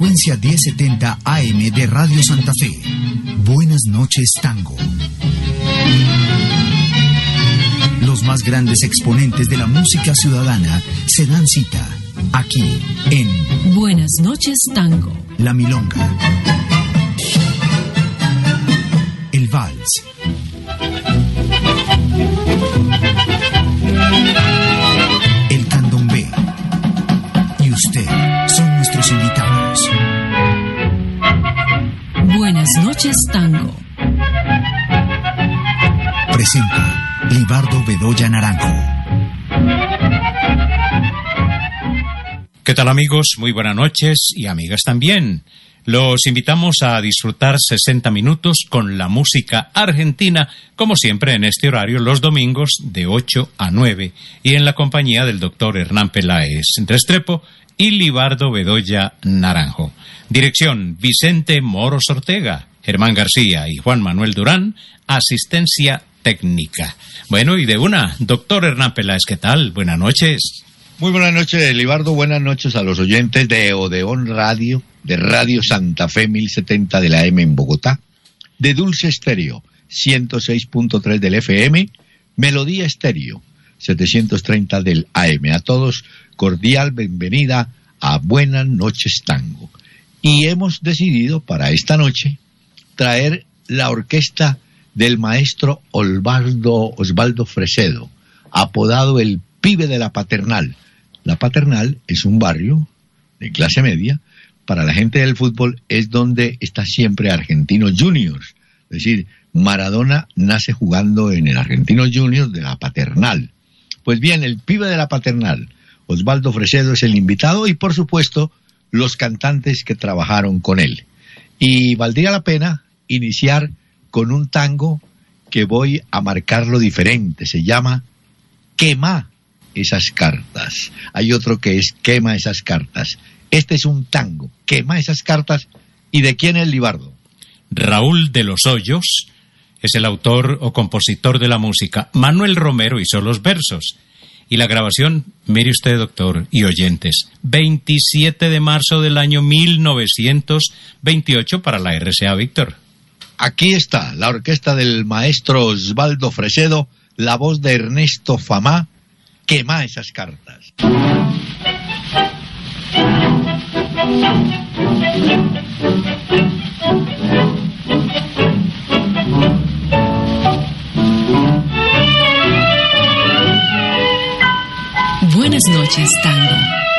frecuencia 1070 AM de Radio Santa Fe. Buenas noches, Tango. Los más grandes exponentes de la música ciudadana se dan cita aquí en Buenas noches, Tango. La Milonga, el Vals, el Candombe y usted son nuestros invitados. Buenas noches, Tango. Presenta Libardo Bedoya Naranjo. ¿Qué tal, amigos? Muy buenas noches y amigas también. Los invitamos a disfrutar 60 minutos con la música argentina, como siempre en este horario los domingos de 8 a 9 y en la compañía del doctor Hernán Peláez Restrepo y Libardo Bedoya Naranjo. Dirección Vicente Moros Ortega, Germán García y Juan Manuel Durán. Asistencia técnica. Bueno, y de una, doctor Hernán Peláez, ¿qué tal? Buenas noches. Muy buenas noches, Libardo. Buenas noches a los oyentes de Odeón Radio, de Radio Santa Fe 1070 de la AM en Bogotá, de Dulce Estéreo 106.3 del FM, Melodía Estéreo 730 del AM. A todos, cordial bienvenida a Buenas noches, Tango. Y hemos decidido para esta noche traer la orquesta del maestro Osvaldo Fresedo, apodado el Pibe de la Paternal. La Paternal es un barrio de clase media. Para la gente del fútbol es donde está siempre Argentinos Juniors. Es decir, Maradona nace jugando en el Argentinos Juniors de la Paternal. Pues bien, el Pibe de la Paternal, Osvaldo Fresedo, es el invitado y, por supuesto, los cantantes que trabajaron con él. Y valdría la pena iniciar con un tango que voy a marcarlo diferente. Se llama Quema esas cartas. Hay otro que es Quema esas cartas. Este es un tango, Quema esas cartas. ¿Y de quién es, Libardo? Raúl de los Hoyos es el autor o compositor de la música. Manuel Romero hizo los versos. Y la grabación, mire usted, doctor y oyentes, 27 de marzo del año 1928 para la RCA Víctor. Aquí está la orquesta del maestro Osvaldo Fresedo, la voz de Ernesto Famá, Quema esas cartas. Buenas noches, Tango.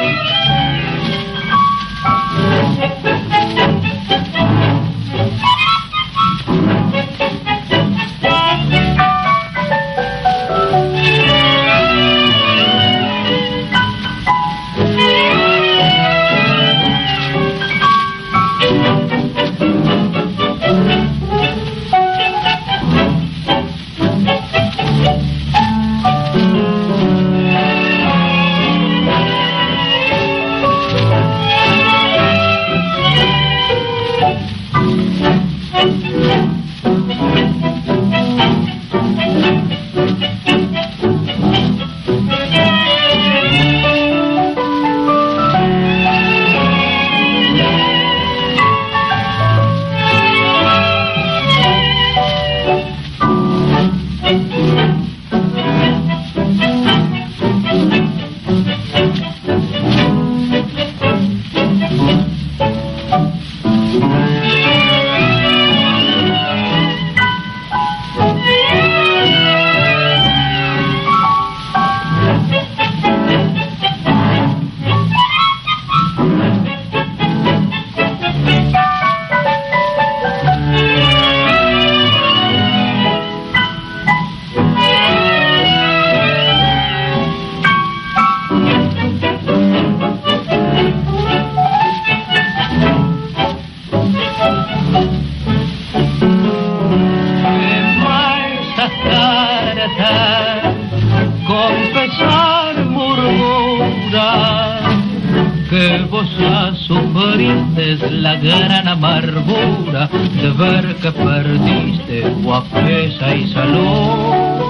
La gran amargura de ver que perdiste guapesa y salud.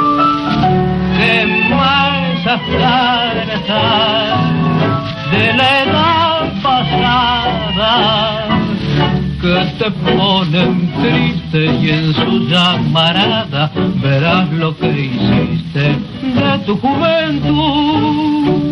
Quema esas cartas de la edad pasada te ponen triste y en su llamarada verás lo que hiciste de tu juventud.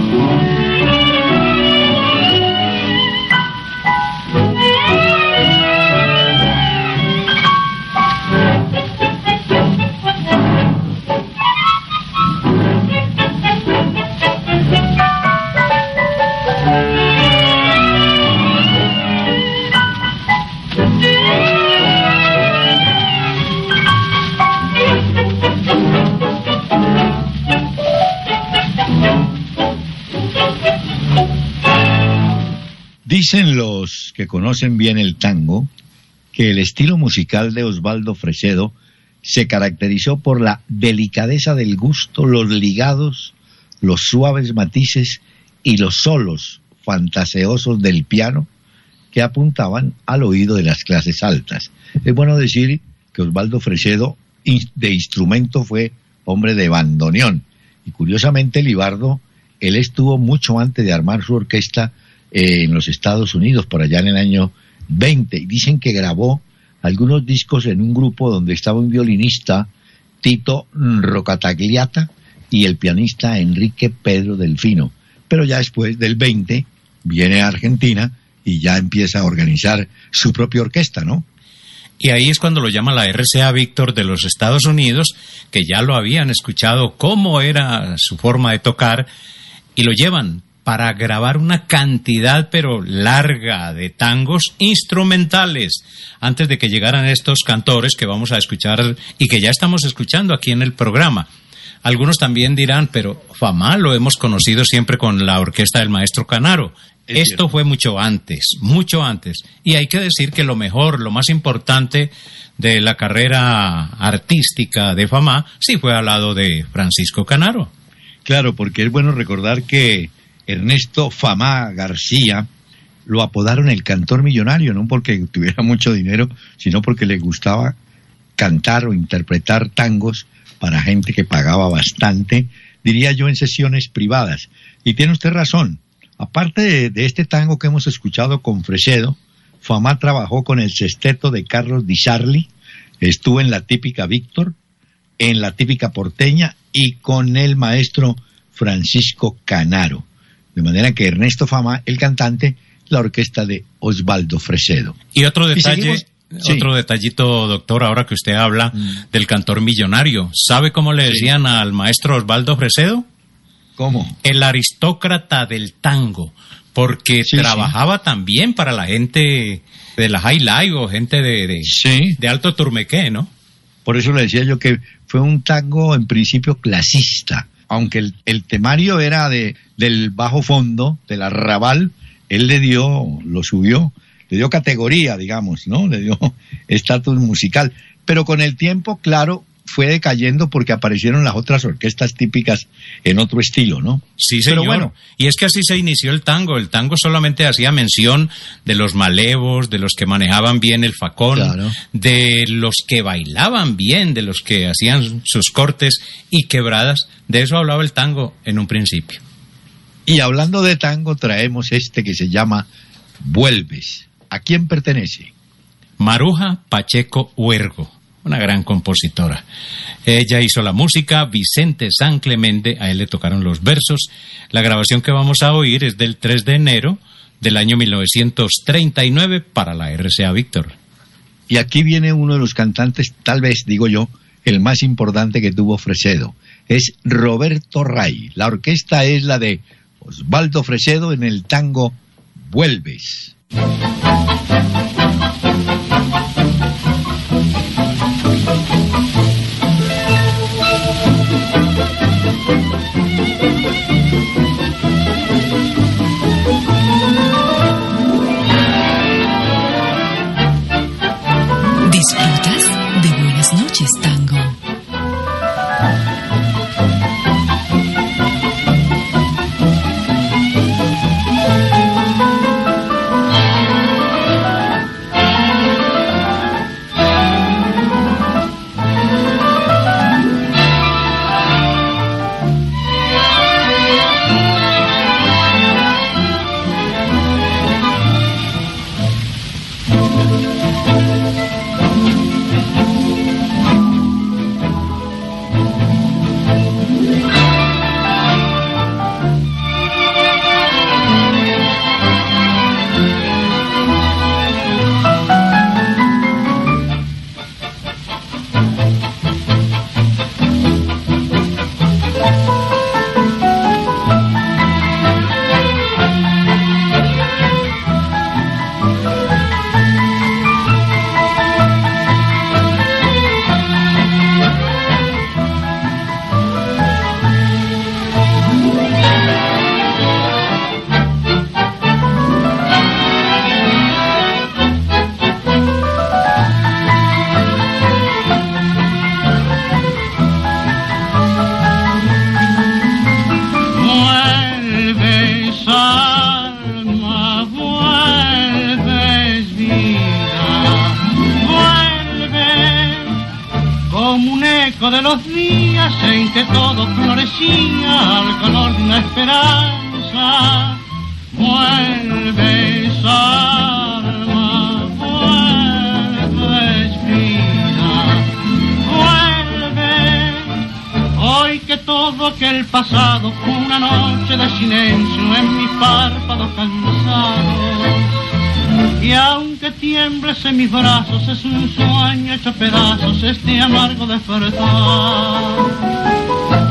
Dicen los que conocen bien el tango que el estilo musical de Osvaldo Fresedo se caracterizó por la delicadeza del gusto, los ligados, los suaves matices y los solos fantaseosos del piano que apuntaban al oído de las clases altas. Es bueno decir que Osvaldo Fresedo de instrumento fue hombre de bandoneón, y curiosamente Libardo, él estuvo mucho antes de armar su orquesta en los Estados Unidos, por allá en el año 20, y dicen que grabó algunos discos en un grupo donde estaba un violinista, Tito Rocatagliata, y el pianista Enrique Pedro Delfino. Pero ya después del 20 viene a Argentina y ya empieza a organizar su propia orquesta, ¿no? Y ahí es cuando lo llama la RCA Víctor de los Estados Unidos, que ya lo habían escuchado cómo era su forma de tocar, y lo llevan para grabar una cantidad pero larga de tangos instrumentales antes de que llegaran estos cantores que vamos a escuchar y que ya estamos escuchando aquí en el programa. Algunos también dirán, pero Fama lo hemos conocido siempre con la orquesta del maestro Canaro. Esto fue mucho antes. Y hay que decir que lo mejor, lo más importante de la carrera artística de Fama sí fue al lado de Francisco Canaro. Claro, porque es bueno recordar que Ernesto Fama García lo apodaron el cantor millonario, no porque tuviera mucho dinero, sino porque le gustaba cantar o interpretar tangos para gente que pagaba bastante, diría yo, en sesiones privadas. Y tiene usted razón, aparte de este tango que hemos escuchado con Fresedo, Fama trabajó con el sexteto de Carlos Di Sarli, estuvo en la típica Víctor, en la típica porteña y con el maestro Francisco Canaro. De manera que Ernesto Fama, el cantante, la orquesta de Osvaldo Fresedo. Y otro detalle, otro detallito, doctor, ahora que usted habla del cantor millonario. ¿Sabe cómo le decían al maestro Osvaldo Fresedo? ¿Cómo? El aristócrata del tango, porque trabajaba también para la gente de la High Life o gente de Alto Turmequé, ¿no? Por eso le decía yo que fue un tango en principio clasista. Aunque el temario era del bajo fondo, del arrabal, él lo subió, le dio categoría, digamos, ¿no? Le dio estatus musical. Pero con el tiempo, claro, fue decayendo porque aparecieron las otras orquestas típicas en otro estilo, ¿no? Sí, señor. Pero bueno, y es que así se inició el tango. El tango solamente hacía mención de los malevos, de los que manejaban bien el facón, claro, de los que bailaban bien, de los que hacían sus cortes y quebradas. De eso hablaba el tango en un principio. Y hablando de tango, traemos este que se llama Vuelves. ¿A quién pertenece? Maruja Pacheco Huergo, una gran compositora. Ella hizo la música, Vicente San Clemente, a él le tocaron los versos. La grabación que vamos a oír es del 3 de enero del año 1939 para la RCA Víctor. Y aquí viene uno de los cantantes, tal vez, digo yo, el más importante que tuvo Fresedo. Es Roberto Ray. La orquesta es la de Osvaldo Fresedo en el tango Vuelves. ¿Disfrutas de Buenas noches, Tango? uno de los días en que todo florecía al calor de una esperanza. Vuelves, alma, vuelves, vida, vuelve. Hoy que todo aquel pasado fue una noche de silencio en mis párpados cansados. Y aunque tiembles en mis brazos, es un sueño hecho pedazos este amargo despertar.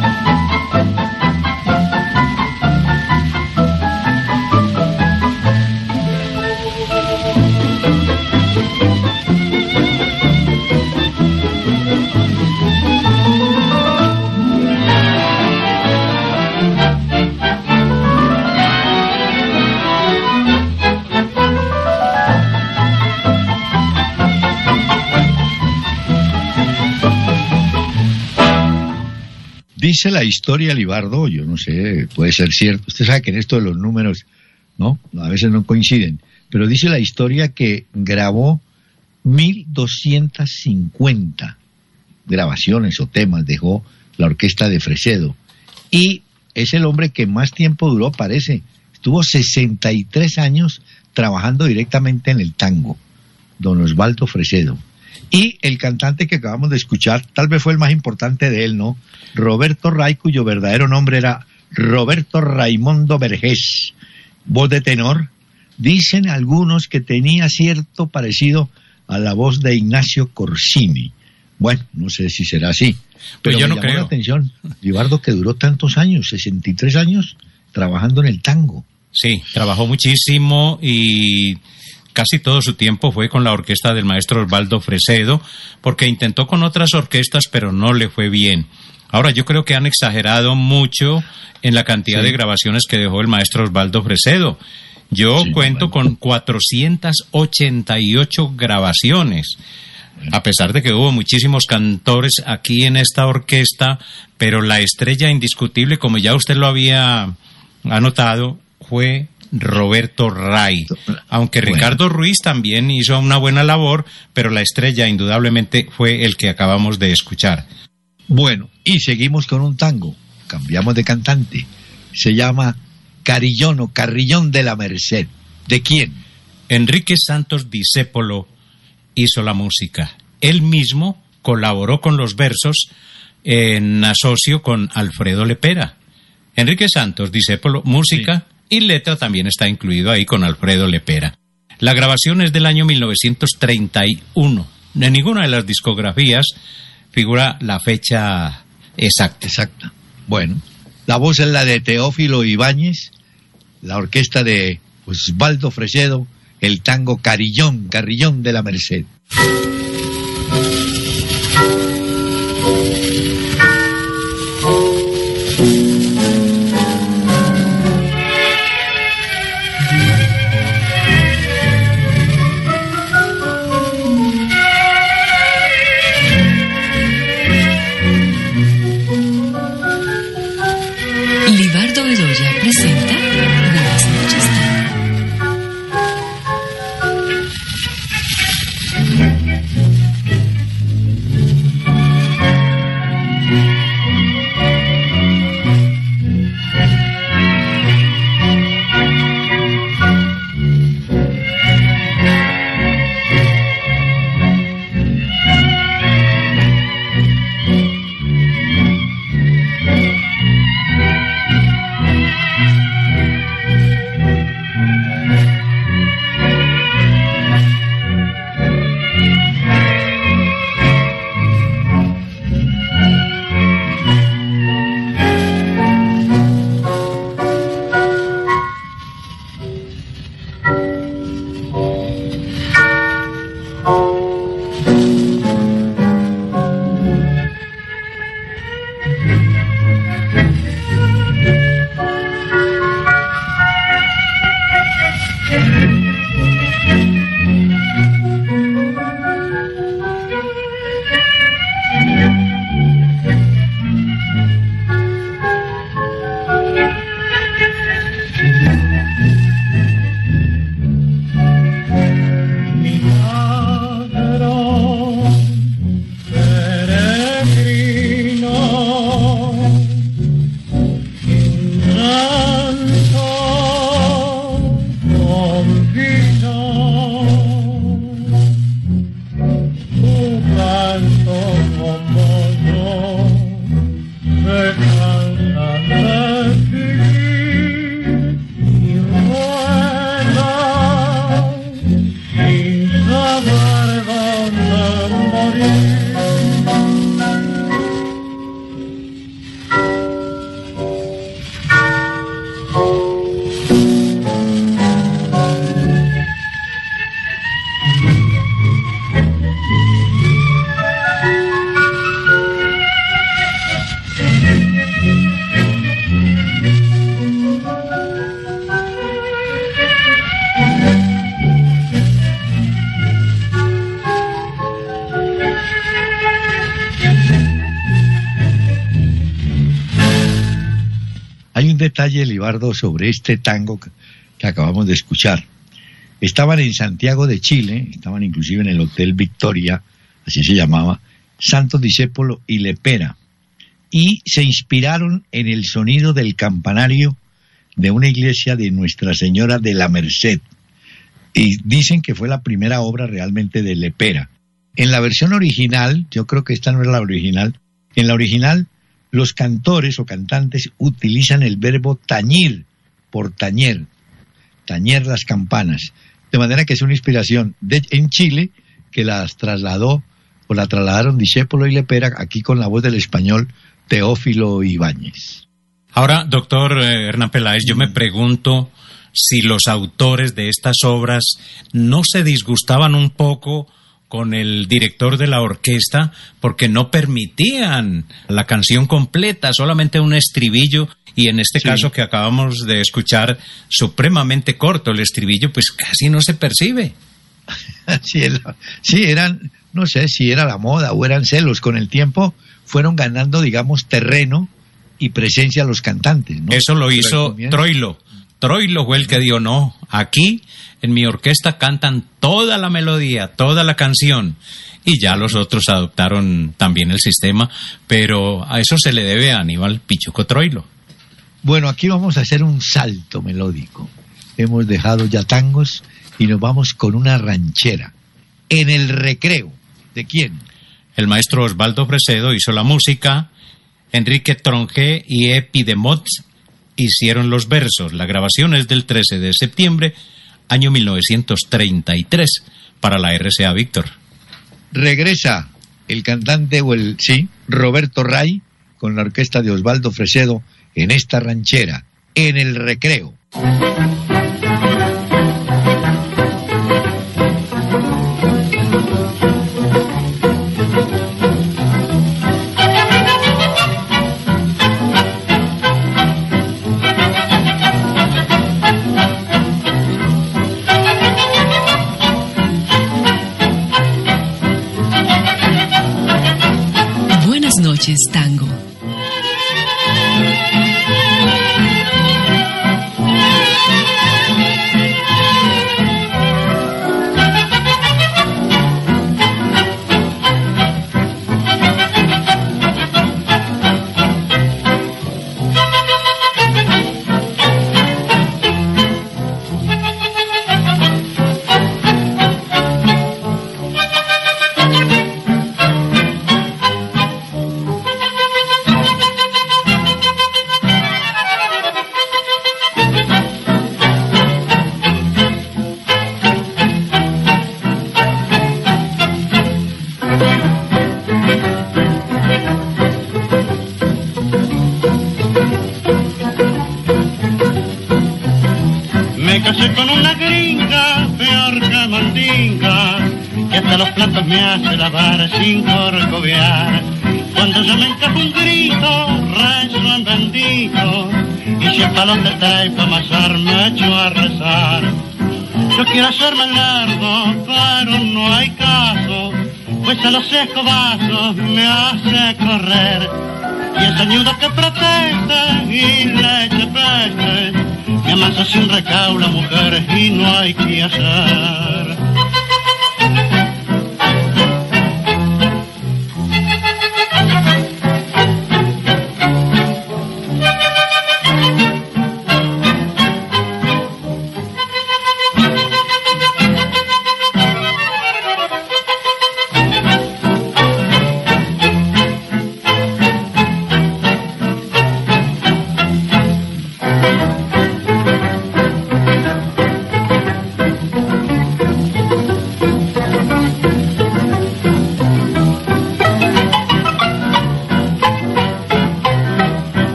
Dice la historia, Libardo, yo no sé, puede ser cierto. Usted sabe que en esto de los números, ¿no? A veces no coinciden. Pero dice la historia que grabó 1250 grabaciones o temas dejó la orquesta de Fresedo. Y es el hombre que más tiempo duró, parece. Estuvo 63 años trabajando directamente en el tango, don Osvaldo Fresedo. Y el cantante que acabamos de escuchar, tal vez fue el más importante de él, ¿no? Roberto Ray, cuyo verdadero nombre era Roberto Raimundo Vergés, voz de tenor. Dicen algunos que tenía cierto parecido a la voz de Ignacio Corsini. Bueno, no sé si será así. Pero yo me no llamó creo. la atención, Libardo, que duró tantos años, 63 años, trabajando en el tango. Sí, trabajó muchísimo y casi todo su tiempo fue con la orquesta del maestro Osvaldo Fresedo, porque intentó con otras orquestas, pero no le fue bien. Ahora, yo creo que han exagerado mucho en la cantidad de grabaciones que dejó el maestro Osvaldo Fresedo. Yo cuento con 488 grabaciones, a pesar de que hubo muchísimos cantores aquí en esta orquesta, pero la estrella indiscutible, como ya usted lo había anotado, fue Roberto Ray, aunque Ricardo Ruiz también hizo una buena labor, pero la estrella indudablemente fue el que acabamos de escuchar. Bueno, y seguimos con un tango, cambiamos de cantante, se llama Carillón o Carrillón de la Merced. ¿De quién? Enrique Santos Discépolo hizo la música. Él mismo colaboró con los versos en asocio con Alfredo Lepera. Enrique Santos Discépolo, música y letra también está incluido ahí con Alfredo Lepera. La grabación es del año 1931. En ninguna de las discografías figura la fecha exacta. Exacta. Bueno, la voz es la de Teófilo Ibáñez, la orquesta de Osvaldo Fresedo, el tango Carillón, Carrillón de la Merced. Libardo Bedoya presenta Buenas noches, Tango. detalle, Libardo, sobre este tango que acabamos de escuchar. Estaban en Santiago de Chile, estaban inclusive en el Hotel Victoria, así se llamaba, Santos Discépolo y Lepera, y se inspiraron en el sonido del campanario de una iglesia de Nuestra Señora de la Merced, y dicen que fue la primera obra realmente de Lepera. En la versión original, yo creo que esta no es la original, en la original los cantores o cantantes utilizan el verbo tañir por tañer las campanas, de manera que es una inspiración en Chile que las trasladó o la trasladaron Discépolo y Lepera aquí con la voz del español Teófilo Ibáñez. Ahora, doctor Hernán Peláez, yo me pregunto si los autores de estas obras no se disgustaban un poco con el director de la orquesta porque no permitían la canción completa, solamente un estribillo, y en este caso que acabamos de escuchar, supremamente corto el estribillo, pues casi no se percibe. Sí, eran, no sé si era la moda o eran celos, con el tiempo fueron ganando, digamos, terreno y presencia los cantantes, ¿no? Eso lo hizo Troilo. Troilo fue el que dijo, no, aquí en mi orquesta cantan toda la melodía, toda la canción, y ya los otros adoptaron también el sistema, pero a eso se le debe a Aníbal Pichuco Troilo. Bueno, aquí vamos a hacer un salto melódico. Hemos dejado ya tangos y nos vamos con una ranchera. En el recreo. ¿De quién? El maestro Osvaldo Fresedo hizo la música, Enrique Tronjé y Epi de Mot hicieron los versos. La grabación es del 13 de septiembre, año 1933, para la RCA Víctor. Regresa el cantante Roberto Ray, con la orquesta de Osvaldo Fresedo, en esta ranchera, en el recreo. Buenas noches, tango. Me casé con una gringa, peor que mandinga, que hasta los platos me hace lavar sin corcovear. Cuando yo me encajo un grito, rezo en bendito, y si el palo te trae pa' amasar, me echo a rezar. Yo quiero hacerme largo, pero no hay caso, pues a los escobazos me hace correr. Y ese ñudo que protege y le eche peste, me amasa sin recaudo, mujer, y no hay que hacer.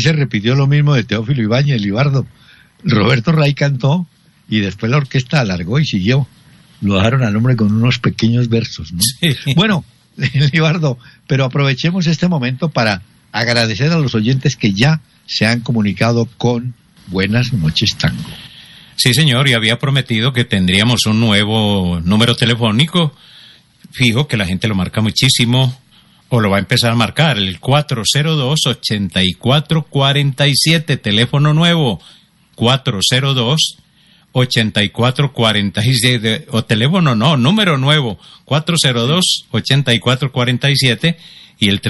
se repitió lo mismo de Teófilo Ibáñez, Libardo. Roberto Ray cantó y después la orquesta alargó y siguió. Lo dejaron al hombre con unos pequeños versos, ¿no? Sí. Bueno, Libardo, pero aprovechemos este momento para agradecer a los oyentes que ya se han comunicado con Buenas Noches Tango. Sí, señor, y había prometido que tendríamos un nuevo número telefónico fijo, que la gente lo marca muchísimo, o lo va a empezar a marcar, el 402-8447, teléfono nuevo, 402-8447, o teléfono no, número nuevo, 402-8447 y el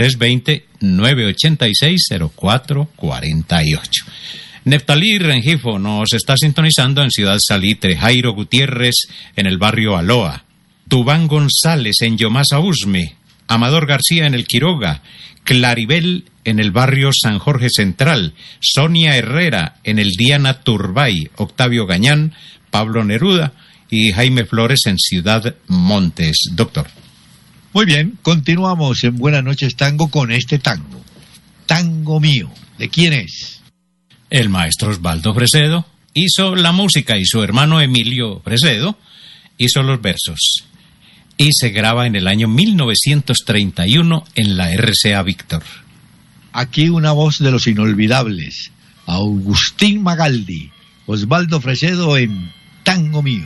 320-986-0448. Neftalí Rengifo nos está sintonizando en Ciudad Salitre, Jairo Gutiérrez en el barrio Aloa, Tubán González en Yomasa Usme, Amador García en el Quiroga, Claribel en el barrio San Jorge Central, Sonia Herrera en el Diana Turbay, Octavio Gañán, Pablo Neruda y Jaime Flores en Ciudad Montes. Doctor. Muy bien, continuamos en Buenas Noches Tango con este tango. Tango mío. ¿De quién es? El maestro Osvaldo Fresedo hizo la música y su hermano Emilio Fresedo hizo los versos. Y se graba en el año 1931 en la RCA Víctor. Aquí una voz de los inolvidables. Agustín Magaldi, Osvaldo Fresedo en Tango Mío.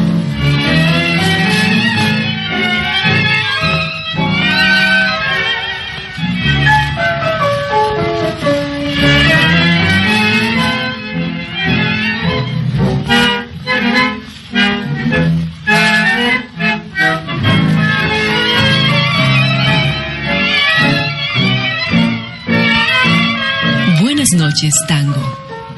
Buenas noches, Tango.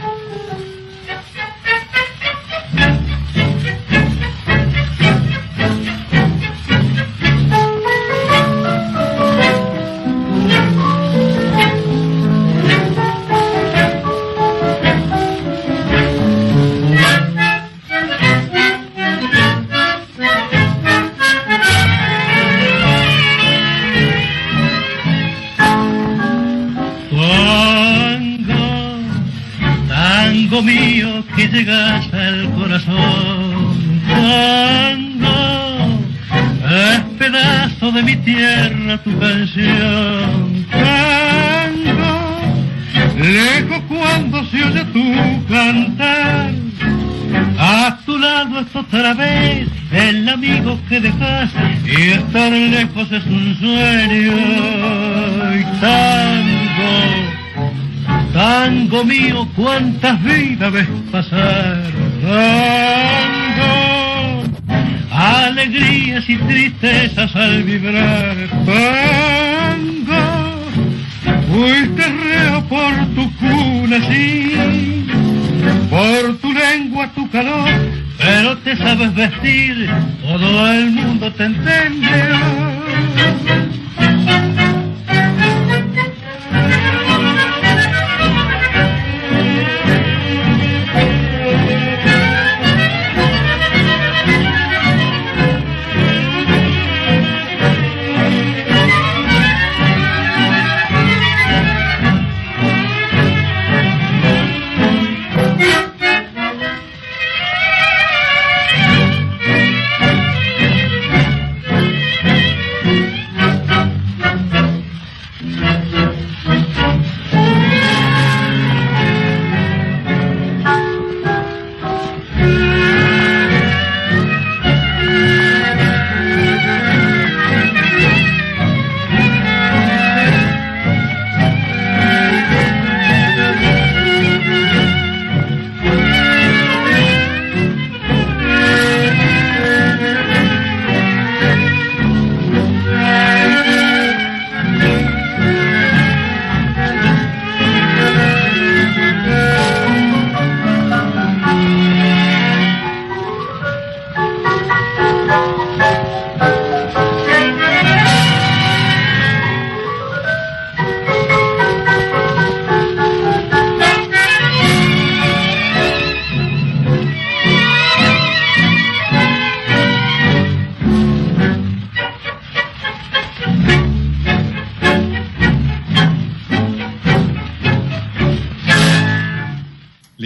Mío, que llegas al corazón, tango, es pedazo de mi tierra tu canción, tango, lejos cuando se oye tu cantar, a tu lado es otra vez el amigo que dejas, y estar lejos es un sueño, y tango, tango mío, cuántas vidas ves pasar, tango, alegrías y tristezas al vibrar, tango, fuiste reo por tu cuna, sí, por tu lengua, tu calor, pero te sabes vestir, todo el mundo te entiende.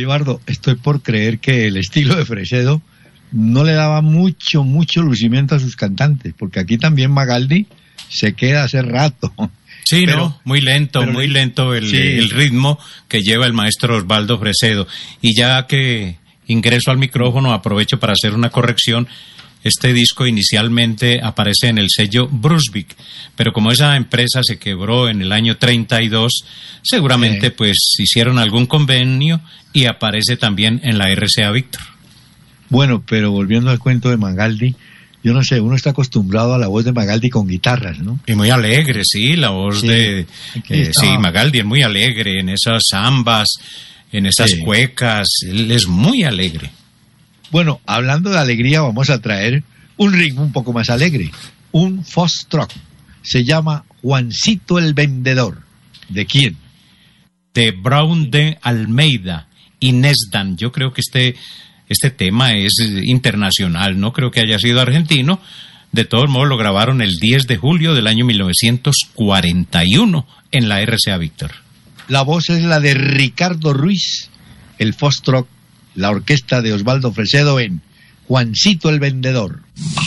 Libardo, estoy por creer que el estilo de Fresedo no le daba mucho lucimiento a sus cantantes, porque aquí también Magaldi se queda hace rato. Sí, pero, muy lento el ritmo que lleva el maestro Osvaldo Fresedo. Y ya que ingreso al micrófono, aprovecho para hacer una corrección. Este disco inicialmente aparece en el sello Brunswick, pero como esa empresa se quebró en el año 32, seguramente pues hicieron algún convenio y aparece también en la RCA Víctor. Bueno, pero volviendo al cuento de Magaldi, yo no sé, uno está acostumbrado a la voz de Magaldi con guitarras, ¿no? Y muy alegre, sí, la voz de Magaldi es muy alegre en esas zambas, en esas cuecas, él es muy alegre. Bueno, hablando de alegría, vamos a traer un ritmo un poco más alegre, un foxtrot. Se llama Juancito el Vendedor. ¿De quién? De Brown de Almeida y Nesdan. Yo creo que este tema es internacional, no creo que haya sido argentino. De todos modos, lo grabaron el 10 de julio del año 1941 en la RCA Víctor. La voz es la de Ricardo Ruiz, el foxtrot, la orquesta de Osvaldo Fresedo en Juancito el Vendedor.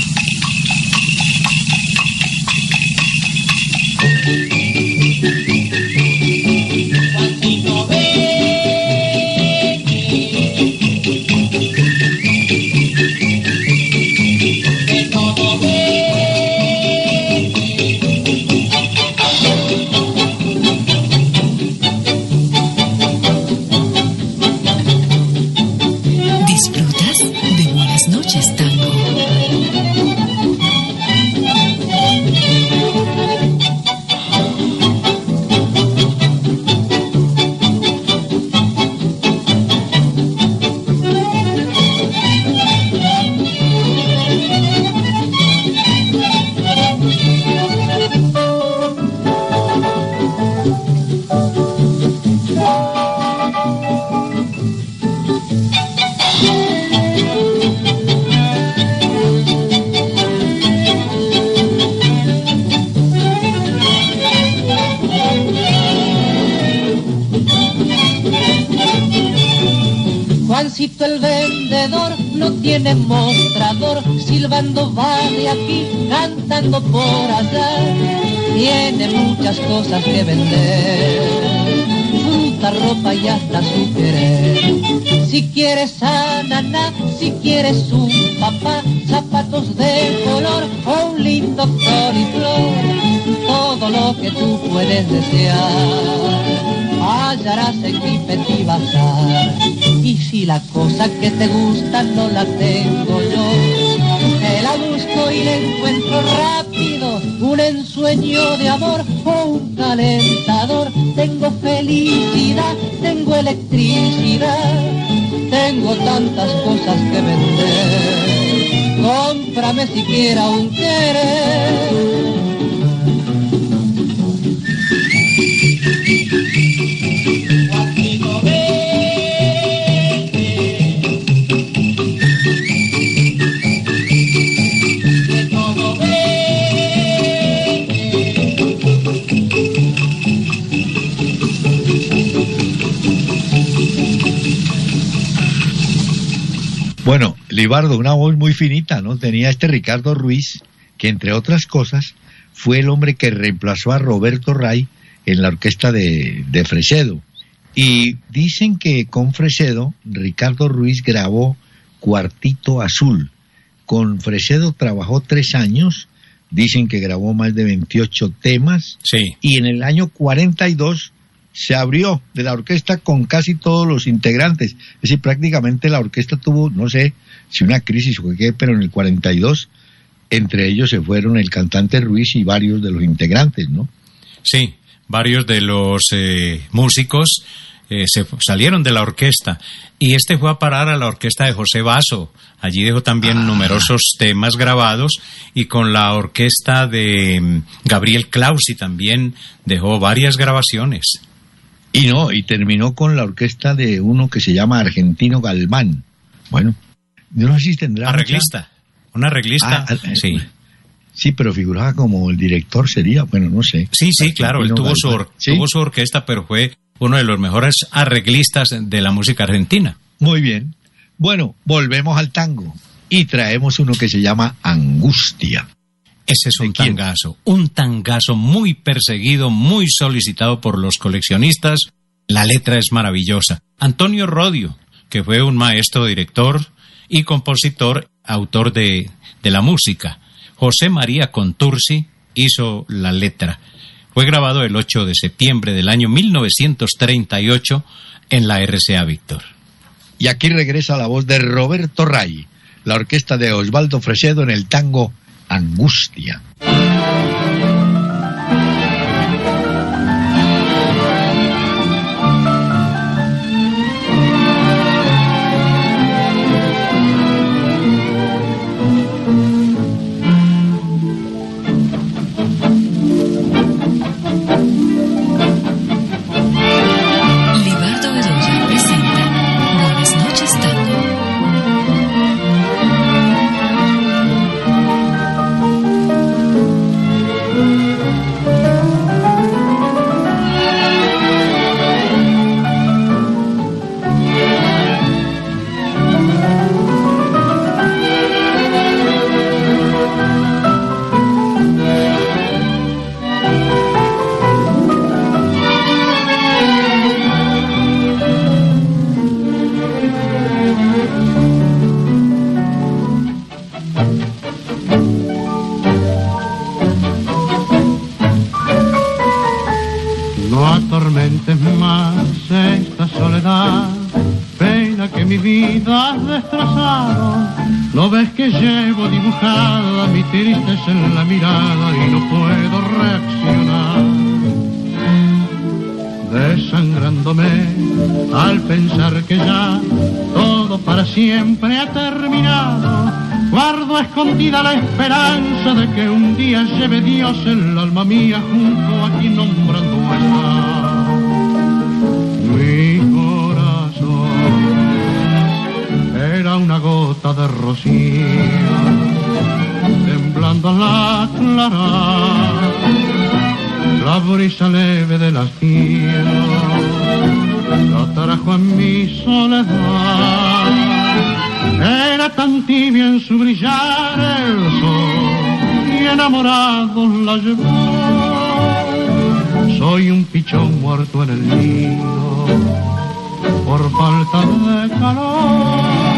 Noches Tango. Juancito el vendedor no tiene mostrador, silbando va de aquí, cantando por allá. Tiene muchas cosas que vender, fruta, ropa y hasta su querer. Si quieres ananá, si quieres un papá, zapatos de color o un lindo coliflor, todo lo que tú puedes desear hallarás en mi petit bazar. Y si la cosa que te gusta no la tengo yo, te la busco y la encuentro rápido. Un ensueño de amor o un calentador. Tengo felicidad, tengo electricidad, tengo tantas cosas que vender. Cómprame siquiera un querer. Bueno, Libardo, una voz muy finita, ¿no? Tenía Ricardo Ruiz, que entre otras cosas fue el hombre que reemplazó a Roberto Ray en la orquesta de Fresedo. Y dicen que con Fresedo, Ricardo Ruiz grabó Cuartito Azul. Con Fresedo trabajó 3 años, dicen que grabó más de 28 temas. Sí. Y en el año 42 se abrió de la orquesta con casi todos los integrantes. Es decir, prácticamente la orquesta tuvo, no sé si una crisis o qué, pero en el 42, entre ellos se fueron el cantante Ruiz y varios de los integrantes, ¿no? Sí, varios de los músicos se salieron de la orquesta. Y fue a parar a la orquesta de José Basso. Allí dejó también numerosos temas grabados, y con la orquesta de Gabriel Clausi también dejó varias grabaciones. Y terminó con la orquesta de uno que se llama Argentino Galván. Bueno, yo no sé si tendrá... Un arreglista, sí. Sí, pero figuraba como el director sería, bueno, no sé. Sí, claro, él tuvo su orquesta, pero fue uno de los mejores arreglistas de la música argentina. Muy bien. Bueno, volvemos al tango y traemos uno que se llama Angustia. Ese es un tangazo muy perseguido, muy solicitado por los coleccionistas. La letra es maravillosa. Antonio Rodio, que fue un maestro, director y compositor, autor de la música. José María Contursi hizo la letra. Fue grabado el 8 de septiembre del año 1938 en la RCA Víctor. Y aquí regresa la voz de Roberto Ray, la orquesta de Osvaldo Fresedo en el tango Angustia. Libardo Bedoya presenta Buenas noches, tango. No atormentes más esta soledad, pena que mi vida has destrozado. No ves que llevo dibujada mi tristeza en la mirada y no puedo reaccionar. Desangrándome al pensar que ya todo para siempre ha terminado. Guardo escondida la esperanza de que un día lleve Dios el alma mía junto a quien nombrando está. Mi corazón era una gota de rocío, temblando al aclarar la brisa leve del hastío, la trajo en mi soledad. Era tan tibia en su brillar el sol y enamorados la llevó. Soy un pichón muerto en el nido por falta de calor.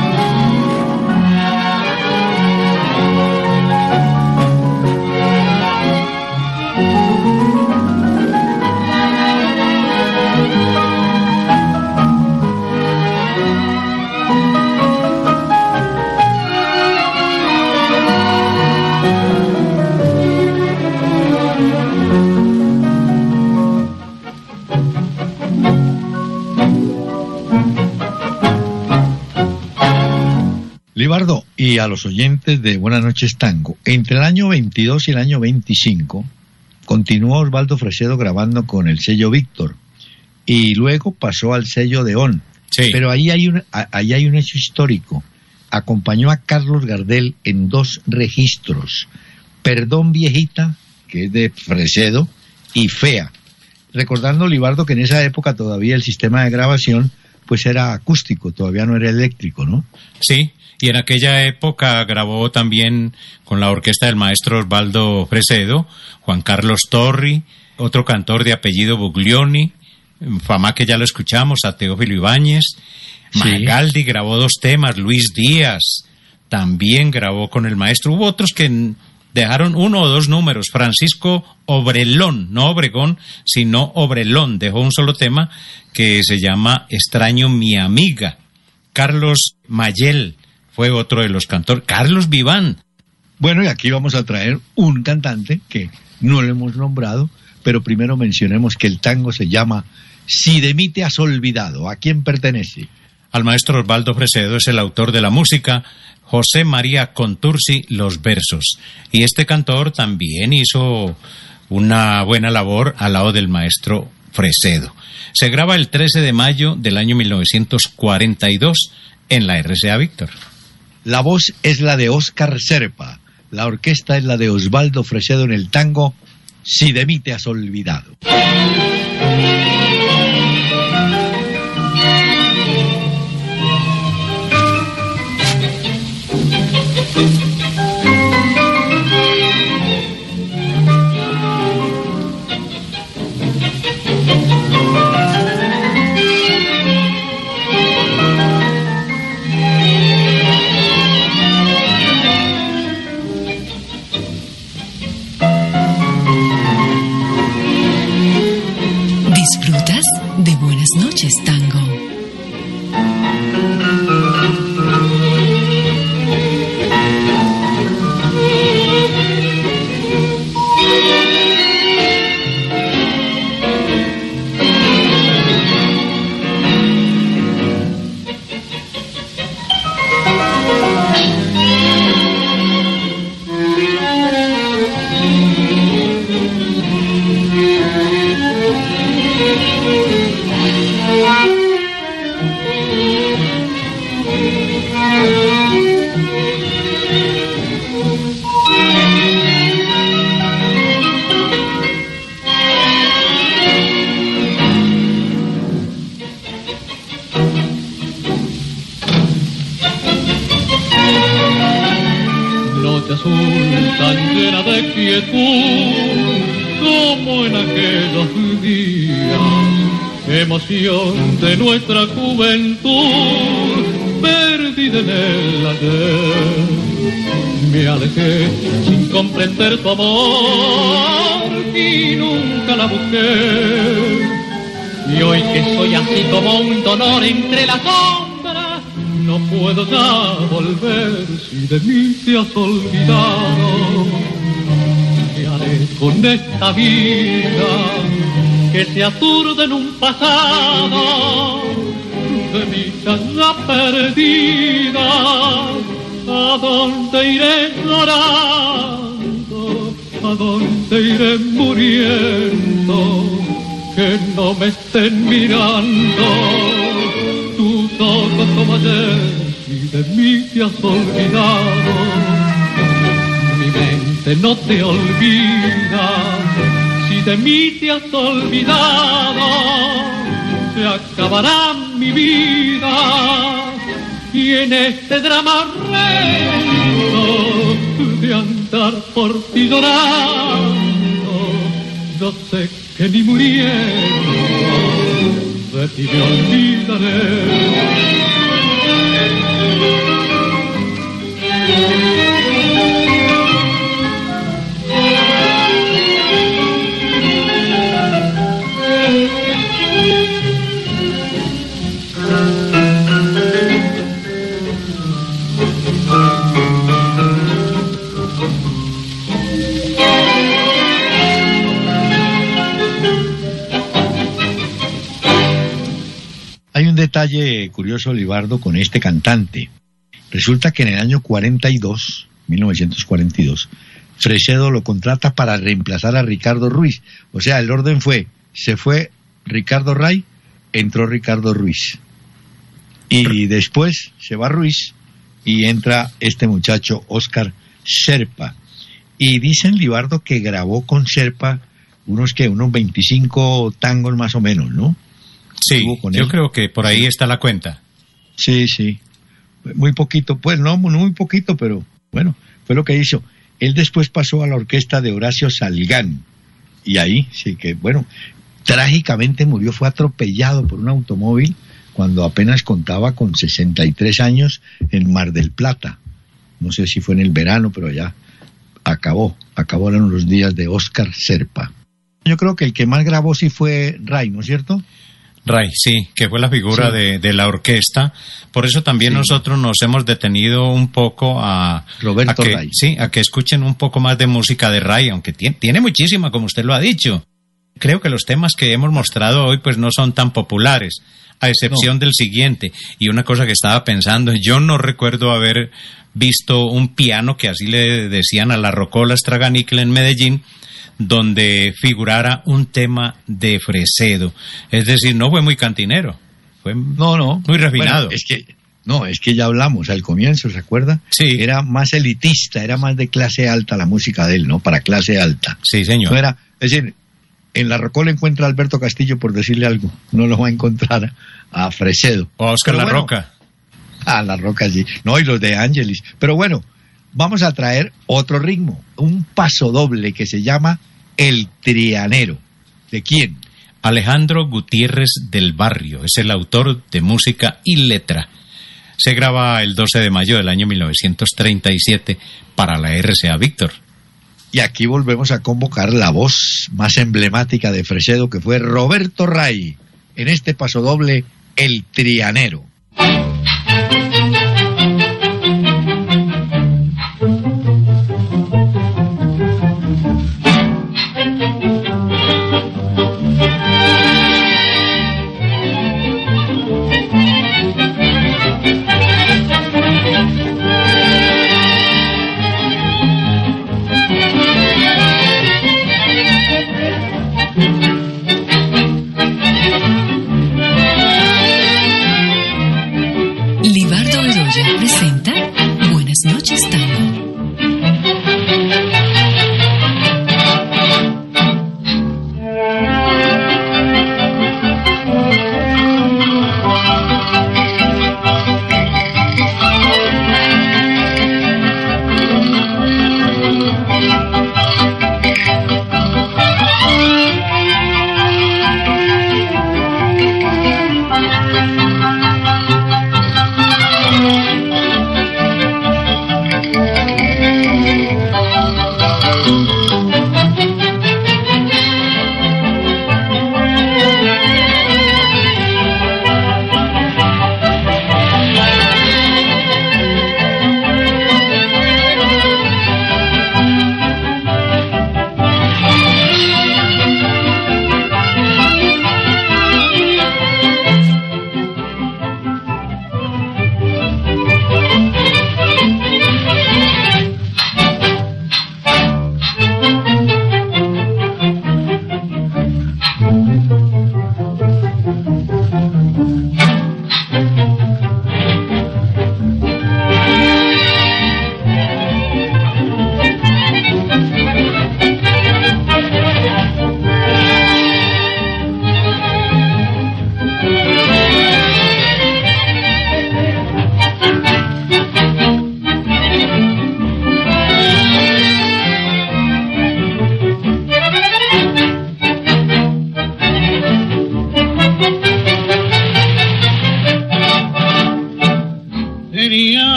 Libardo, y a los oyentes de Buenas noches Tango, entre el año 22 y el año 25 continuó Osvaldo Fresedo grabando con el sello Víctor y luego pasó al sello Deón. Sí. Pero ahí hay un hecho histórico. Acompañó a Carlos Gardel en 2 registros: Perdón Viejita, que es de Fresedo, y Fea. Recordando, Libardo, que en esa época todavía el sistema de grabación pues era acústico, todavía no era eléctrico, ¿no? Sí, y en aquella época grabó también con la orquesta del maestro Osvaldo Fresedo, Juan Carlos Torri, otro cantor de apellido Buglioni, Fama, que ya lo escuchamos, a Teófilo Ibáñez. Sí. Magaldi grabó 2 temas, Luis Díaz también grabó con el maestro. Hubo otros que dejaron 1 o 2 números. Francisco Obrelón, no Obregón, sino Obrelón, dejó un solo tema que se llama Extraño mi amiga. Carlos Mayel fue otro de los cantores. Carlos Viván. Bueno, y aquí vamos a traer un cantante que no lo hemos nombrado, pero primero mencionemos que el tango se llama Si de mí te has olvidado. ¿A quién pertenece? Al maestro Osvaldo Fresedo, es el autor de la música, José María Contursi los versos. Y este cantor también hizo una buena labor al lado del maestro Fresedo. Se graba el 13 de mayo del año 1942 en la RCA Víctor. La voz es la de Óscar Serpa, la orquesta es la de Osvaldo Fresedo en el tango Si de mí te has olvidado. noche azul tan llena de quietud como en aquellos días, emoción de nuestra juventud perdida en el ayer. Me alejé sin comprender tu amor y nunca la busqué. Y hoy que soy así como un dolor entre las sombras, no puedo ya volver si de mí te has olvidado. ¿Qué haré con esta vida que se aturde en un pasado de vida ya perdida? ¿A dónde iré llorando? ¿A dónde iré muriendo? Que no me estén mirando tus ojos como ayer, si de mí te has olvidado. Mi mente no te olvida, si de mí te has olvidado. Se acabará mi vida y en este drama reto de andar por ti llorando, yo sé que ni muriendo de ti me olvidaré. Detalle curioso, Libardo, con este cantante. Resulta que en el año 1942, Fresedo lo contrata para reemplazar a Ricardo Ruiz. O sea, el orden fue, se fue Ricardo Ray, entró Ricardo Ruiz. Y después se va Ruiz y entra este muchacho, Óscar Serpa. Y dicen, Libardo, que grabó con Serpa unos 25 tangos más o menos, ¿no? Sí, yo creo que por ahí está la cuenta. Sí, sí. Muy poquito, pues no muy poquito, pero bueno, fue lo que hizo. Él después pasó a la orquesta de Horacio Salgán. Y ahí, sí que, bueno, trágicamente murió, fue atropellado por un automóvil cuando apenas contaba con 63 años en Mar del Plata. No sé si fue en el verano, pero ya acabaron los días de Óscar Serpa. Yo creo que el que más grabó sí fue Ray, ¿no es cierto? Ray, sí, que fue la figura de la orquesta. Por eso también nosotros nos hemos detenido un poco a Ray. Sí, a que escuchen un poco más de música de Ray, aunque tiene muchísima, como usted lo ha dicho. Creo que los temas que hemos mostrado hoy pues no son tan populares, a excepción del siguiente. Y una cosa que estaba pensando, yo no recuerdo haber visto un piano, que así le decían a la Rocola Straganicle en Medellín, donde figurara un tema de Fresedo. Es decir, no fue muy cantinero, fue muy refinado. Bueno, es que ya hablamos al comienzo, ¿se acuerda? Sí. Era más elitista, era más de clase alta la música de él, ¿no? Para clase alta. Sí, señor. No era, es decir, en la Rocola encuentra a Alberto Castillo, por decirle algo, no lo va a encontrar a Fresedo. O a Óscar La Roca. A La Roca, sí. No, y los de Ángelis. Pero bueno, vamos a traer otro ritmo, un pasodoble que se llama El Trianero. ¿De quién? Alejandro Gutiérrez del Barrio, es el autor de música y letra. Se graba el 12 de mayo del año 1937 para la RCA Víctor. Y aquí volvemos a convocar la voz más emblemática de Fresedo, que fue Roberto Ray, en este pasodoble El Trianero. Presenta Buenas noches, Tango.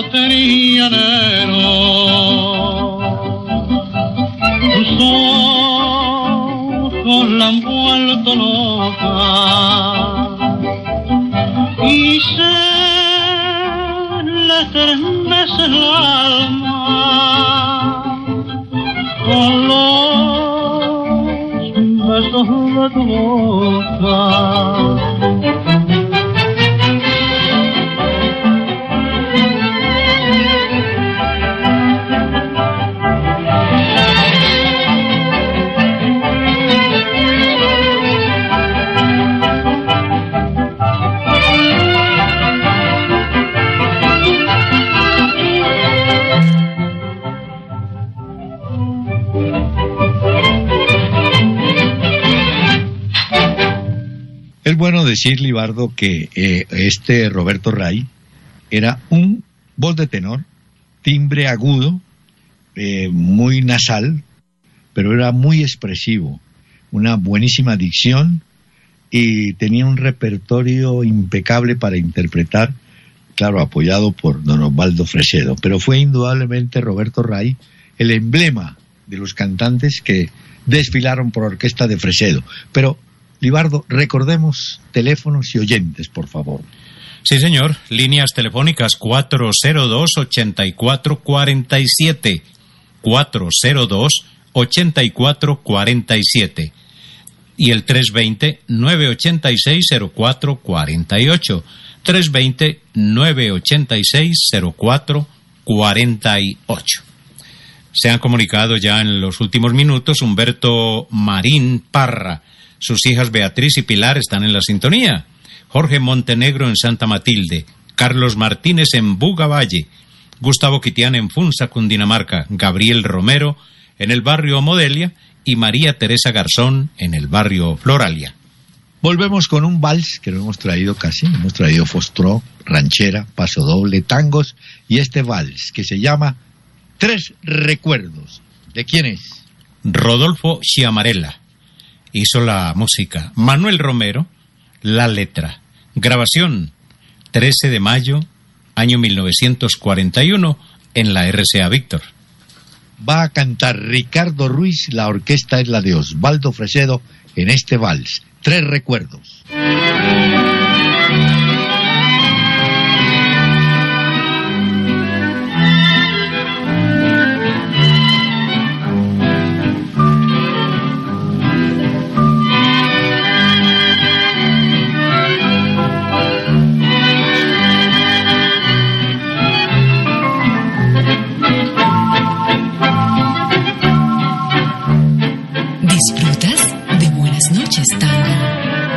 tenía anhelo. Tus ojos la han vuelto loca y se le estremece el alma con los besos de tu boca. Es bueno decir, Libardo, que este Roberto Ray era un voz de tenor, timbre agudo, muy nasal, pero era muy expresivo, una buenísima dicción y tenía un repertorio impecable para interpretar, claro, apoyado por don Osvaldo Fresedo. Pero fue indudablemente Roberto Ray el emblema de los cantantes que desfilaron por orquesta de Fresedo. Pero Libardo, recordemos teléfonos y oyentes, por favor. Sí, señor. Líneas telefónicas 402-8447. 402-8447. Y el 320-986-0448. 320-986-0448. Se han comunicado ya en los últimos minutos Humberto Marín Parra. Sus hijas Beatriz y Pilar están en la sintonía. Jorge Montenegro en Santa Matilde. Carlos Martínez en Bugavalle. Gustavo Quitián en Funza, Cundinamarca. Gabriel Romero en el barrio Modelia. Y María Teresa Garzón en el barrio Floralia. Volvemos con un vals que no hemos traído casi. Hemos traído foxtrot, ranchera, paso doble, tangos y este vals que se llama Tres Recuerdos. ¿De quién es? Rodolfo Chiamarella. Hizo la música. Manuel Romero, la letra. Grabación, 13 de mayo, año 1941, en la RCA Víctor. Va a cantar Ricardo Ruiz, la orquesta es la de Osvaldo Fresedo, en este vals, Tres Recuerdos. Disfrutas de Buenas noches, Tango.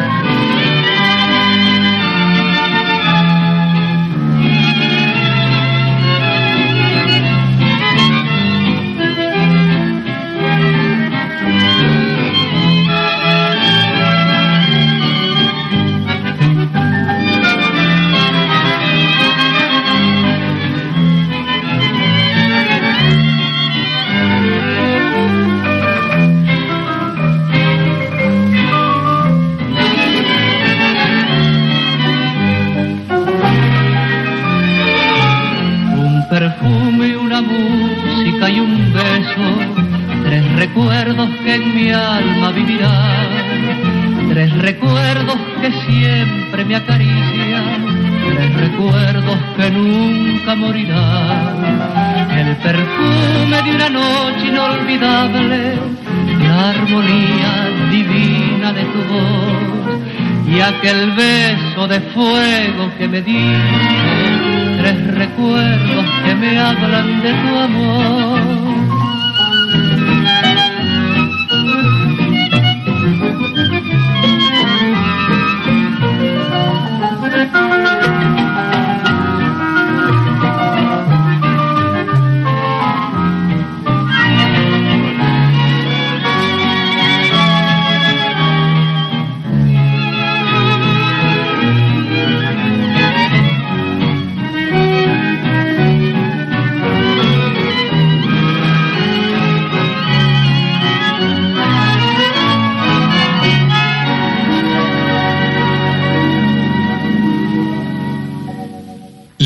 recuerdos que en mi alma vivirán, 3 recuerdos que siempre me acarician, 3 recuerdos que nunca morirán. El perfume de una noche inolvidable, la armonía divina de tu voz y aquel beso de fuego que me diste, 3 recuerdos que me hablan de tu amor.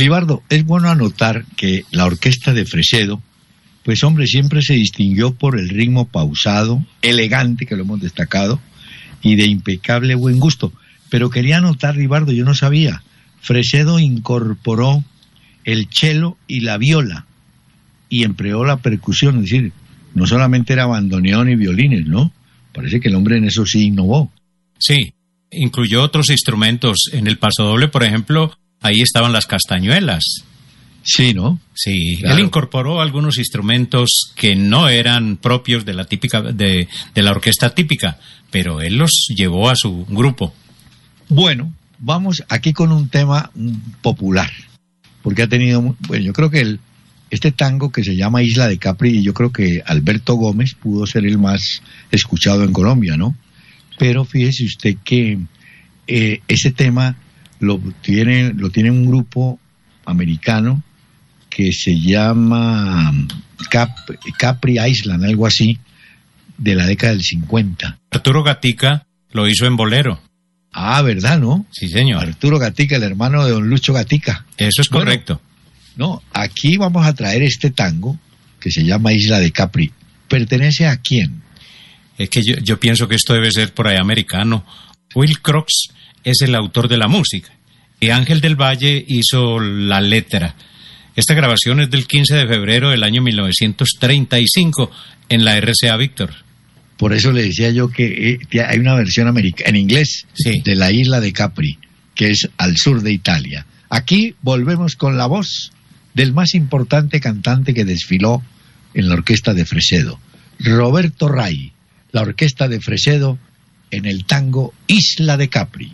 Libardo, es bueno anotar que la orquesta de Fresedo, pues hombre, siempre se distinguió por el ritmo pausado, elegante, que lo hemos destacado, y de impecable buen gusto. Pero quería anotar, Libardo, yo no sabía, Fresedo incorporó el cello y la viola, y empleó la percusión, es decir, no solamente era bandoneón y violines, ¿no? Parece que el hombre en eso sí innovó. Sí, incluyó otros instrumentos. En el pasodoble, por ejemplo, ahí estaban las castañuelas. Sí, ¿no? Sí, claro. Él incorporó algunos instrumentos que no eran propios de la típica de la orquesta típica, pero él los llevó a su grupo. Bueno, vamos aquí con un tema popular, porque ha tenido, bueno, yo creo que este tango que se llama Isla de Capri, yo creo que Alberto Gómez pudo ser el más escuchado en Colombia, ¿no? Pero fíjese usted que ese tema lo tiene un grupo americano que se llama Capri Island, algo así, de la década del 50. Arturo Gatica lo hizo en bolero. Ah, ¿verdad, no? Sí, señor. Arturo Gatica, el hermano de don Lucho Gatica. Eso es correcto. Bueno, no, aquí vamos a traer este tango que se llama Isla de Capri. ¿Pertenece a quién? Es que yo pienso que esto debe ser por ahí americano. Will Crox es el autor de la música y Ángel del Valle hizo la letra. Esta grabación es del 15 de febrero del año 1935 en la RCA Víctor. Por eso le decía yo que hay una versión en inglés, sí, de la Isla de Capri, que es al sur de Italia. Aquí volvemos con la voz del más importante cantante que desfiló en la orquesta de Fresedo, Roberto Ray, la orquesta de Fresedo en el tango Isla de Capri.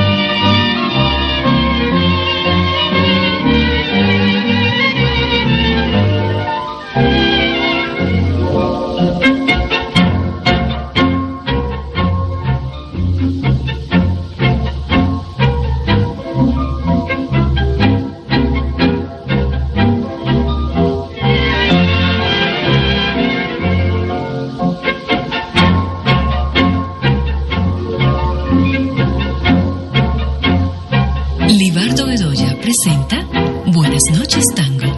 Libardo Bedoya presenta Buenas noches, Tango.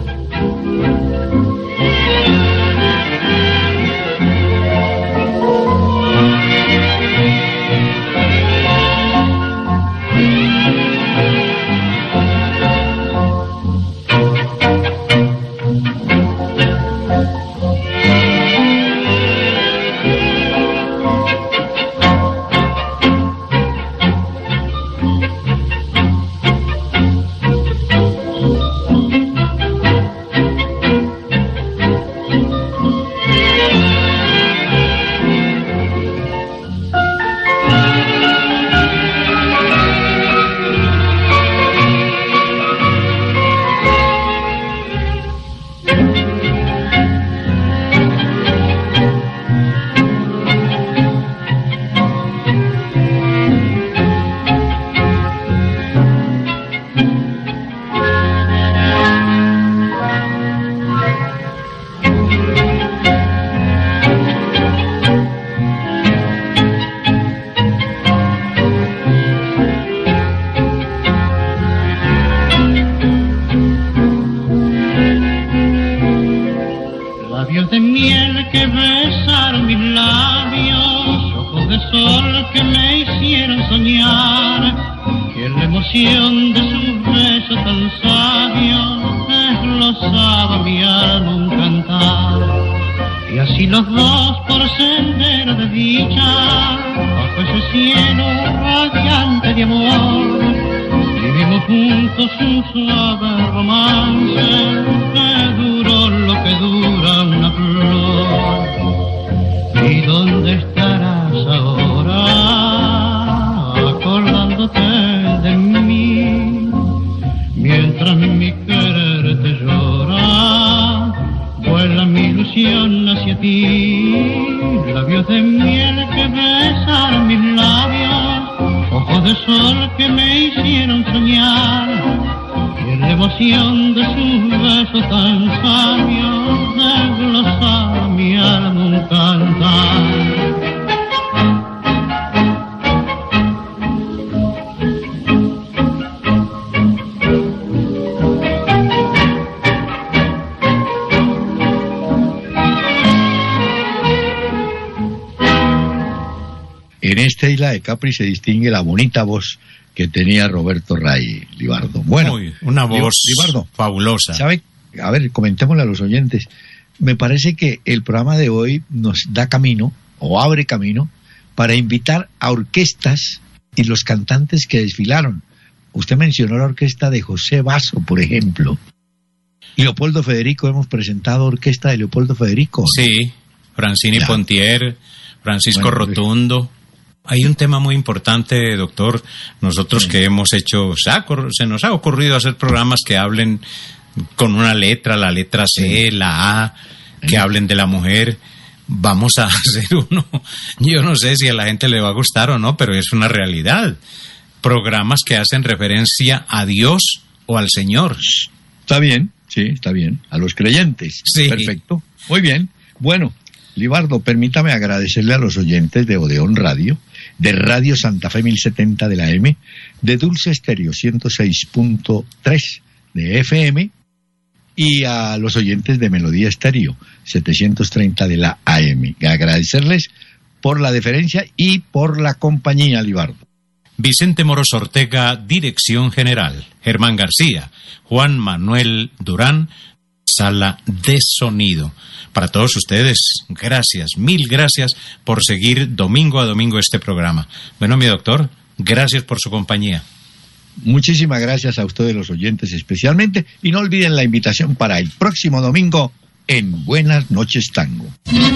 en esta isla de Capri se distingue la bonita voz que tenía Roberto Ray, Libardo. Bueno, una voz Libardo, fabulosa. ¿Sabe? A ver, comentémosle a los oyentes. Me parece que el programa de hoy nos da camino, o abre camino, para invitar a orquestas y los cantantes que desfilaron. Usted mencionó la orquesta de José Basso, por ejemplo. Leopoldo Federico, hemos presentado orquesta de Leopoldo Federico, ¿no? Sí, Francini Pontier, Francisco Rotundo. Hay un tema muy importante, doctor. Nosotros que hemos hecho, se nos ha ocurrido hacer programas que hablen con una letra, la letra C, la A, que hablen de la mujer. Vamos a hacer uno. Yo no sé si a la gente le va a gustar o no, pero es una realidad. Programas que hacen referencia a Dios o al Señor. Está bien, sí, está bien. A los creyentes. Sí. Perfecto. Muy bien. Bueno, Libardo, permítame agradecerle a los oyentes de Odeón Radio, de Radio Santa Fe 1070 de la AM, de Dulce Estéreo 106.3 de FM, y a los oyentes de Melodía Estéreo 730 de la AM. Agradecerles por la deferencia y por la compañía, Libardo. Vicente Moros Ortega, Dirección General. Germán García, Juan Manuel Durán, Sala de Sonido. Para todos ustedes, gracias, mil gracias por seguir domingo a domingo este programa. Bueno, mi doctor, gracias por su compañía. Muchísimas gracias a ustedes los oyentes especialmente, y no olviden la invitación para el próximo domingo en Buenas Noches Tango.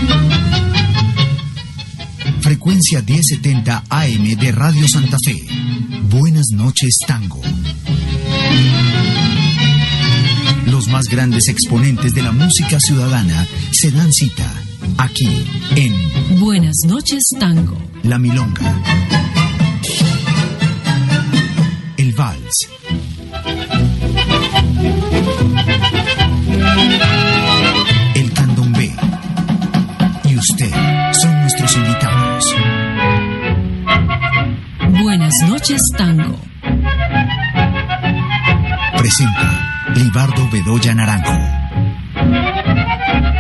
Frecuencia 1070 AM de Radio Santa Fe. Buenas Noches Tango. Los más grandes exponentes de la música ciudadana se dan cita aquí en Buenas Noches Tango. La Milonga, el Vals, el Candombe y usted son nuestros invitados. Buenas Noches Tango. Presenta Libardo Bedoya Naranjo.